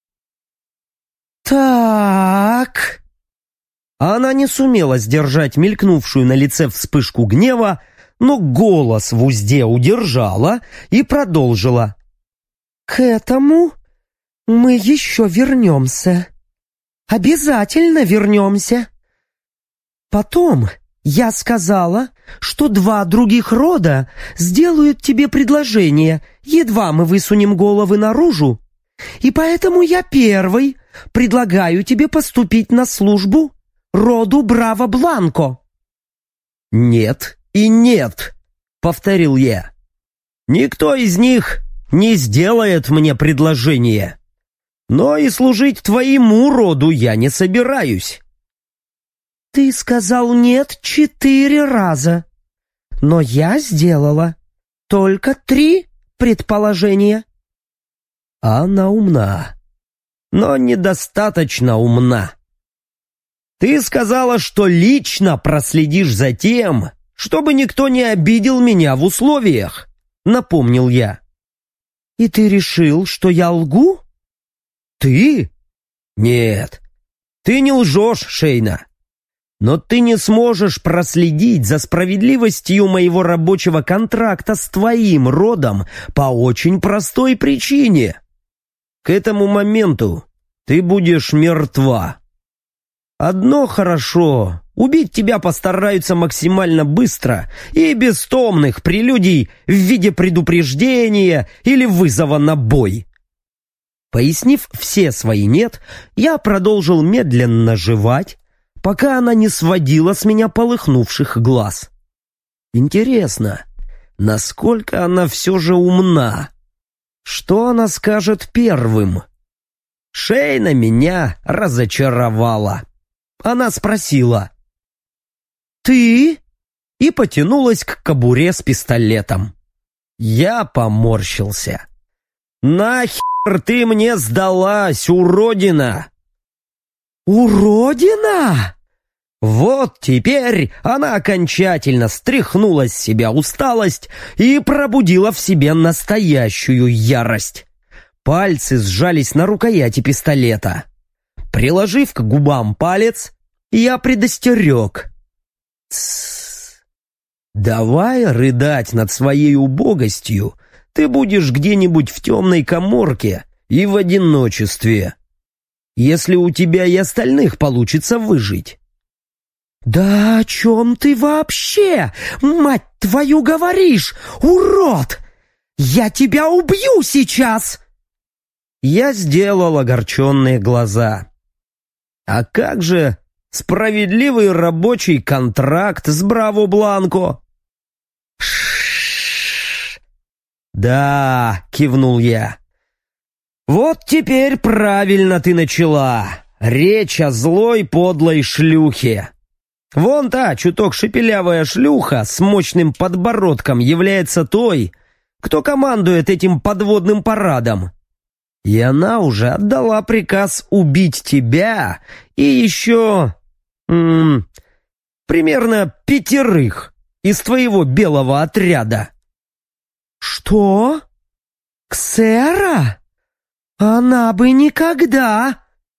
Так... Она не сумела сдержать мелькнувшую на лице вспышку гнева, но голос в узде удержала и продолжила. К этому мы еще вернемся. Обязательно вернемся. Потом я сказала, что 2 других рода сделают тебе предложение, едва мы высунем головы наружу, и поэтому я первый предлагаю тебе поступить на службу роду Браво-Бланко. «Нет и нет», — повторил я. «Никто из них не сделает мне предложение. Но и служить твоему роду я не собираюсь». Ты сказал «нет» 4 раза, но я сделала только 3 предположения. Она умна, но недостаточно умна. Ты сказала, что лично проследишь за тем, чтобы никто не обидел меня в условиях, напомнил я. И ты решил, что я лгу? Ты? Нет, ты не лжешь, Шейна. Но ты не сможешь проследить за справедливостью моего рабочего контракта с твоим родом по очень простой причине. К этому моменту ты будешь мертва. Одно хорошо, убить тебя постараются максимально быстро и без томных прелюдий в виде предупреждения или вызова на бой. Пояснив все свои «нет», я продолжил медленно жевать, пока она не сводила с меня полыхнувших глаз. Интересно, насколько она все же умна? Что она скажет первым? Шейна меня разочаровала. Она спросила: «Ты?» и потянулась к кобуре с пистолетом. Я поморщился. «Нахер ты мне сдалась, уродина?» «Уродина?» Вот теперь она окончательно стряхнула с себя усталость и пробудила в себе настоящую ярость. Пальцы сжались на рукояти пистолета. Приложив к губам палец, я предостерег: «Тссс, давай рыдать над своей убогостью ты будешь где-нибудь в темной каморке и в одиночестве, если у тебя и остальных получится выжить». «Да о чем ты вообще, мать твою, говоришь, урод? Я тебя убью сейчас!» Я сделал огорченные глаза. «А как же справедливый рабочий контракт с Браво Бланко?» «Да», — кивнул я. «Вот теперь правильно ты начала. Речь о злой подлой шлюхе. Вон та чуток шепелявая шлюха с мощным подбородком является той, кто командует этим подводным парадом. И она уже отдала приказ убить тебя и еще... примерно 5 из твоего белого отряда». «Что? Ксера? Она бы никогда...»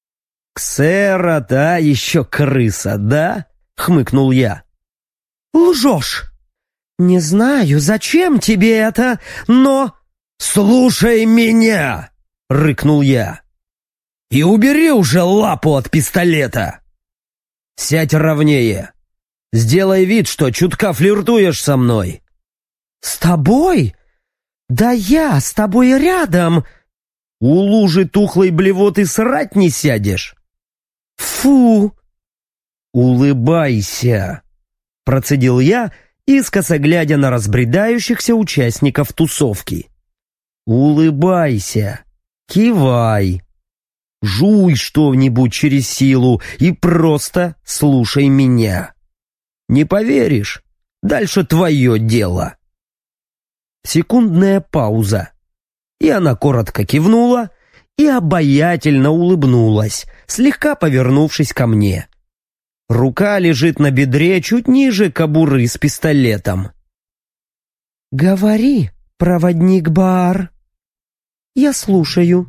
«Ксера та еще крыса, да?» — хмыкнул я. «Лжешь! Не знаю, зачем тебе это, но...» «Слушай меня!» — рыкнул я. «И убери уже лапу от пистолета! Сядь ровнее. Сделай вид, что чутка флиртуешь со мной». «С тобой? Да я с тобой рядом!» «У лужи тухлой блевоты срать не сядешь?» «Фу!» «Улыбайся!» — процедил я, искоса глядя на разбредающихся участников тусовки. «Улыбайся! Кивай! Жуй что-нибудь через силу и просто слушай меня! Не поверишь? Дальше твое дело!» Секундная пауза, и она коротко кивнула и обаятельно улыбнулась, слегка повернувшись ко мне. Рука лежит на бедре чуть ниже кобуры с пистолетом. «Говори, проводник Баар. Я слушаю».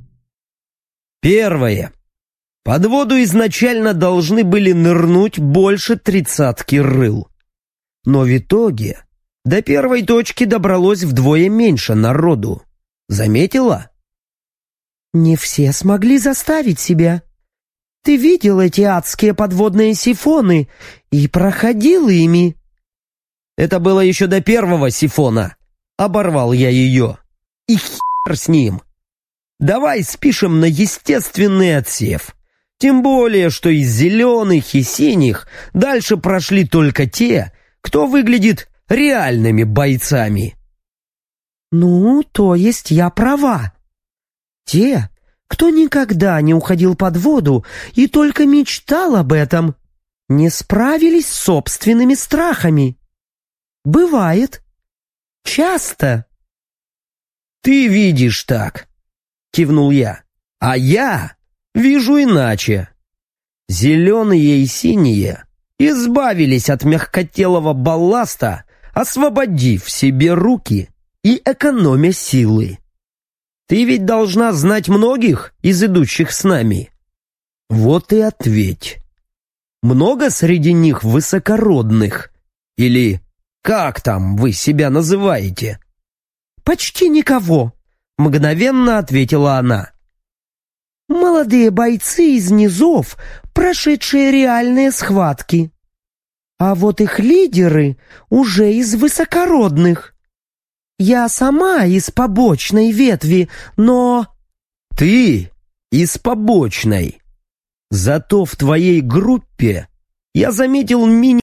Первое. Под воду изначально должны были нырнуть больше 30 рыл. Но в итоге до первой точки добралось вдвое меньше народу. Заметила? «Не все смогли заставить себя. Ты видел эти адские подводные сифоны и проходил ими». «Это было еще до первого сифона», — оборвал я ее. «И хер с ним. Давай спишем на естественный отсев. Тем более, что из зеленых и синих дальше прошли только те, кто выглядит реальными бойцами». «Ну, то есть я права. Те, кто никогда не уходил под воду и только мечтал об этом, не справились с собственными страхами. Бывает. Часто». «Ты видишь так», — кивнул я, — «а я вижу иначе. Зеленые и синие избавились от мягкотелого балласта, освободив себе руки и экономя силы. Ты ведь должна знать многих из идущих с нами. Вот и ответь. Много среди них высокородных? Или как там вы себя называете?» «Почти никого», — мгновенно ответила она. «Молодые бойцы из низов, прошедшие реальные схватки. А вот их лидеры уже из высокородных. Я сама из побочной ветви, но... Ты из побочной. Зато в твоей группе я заметил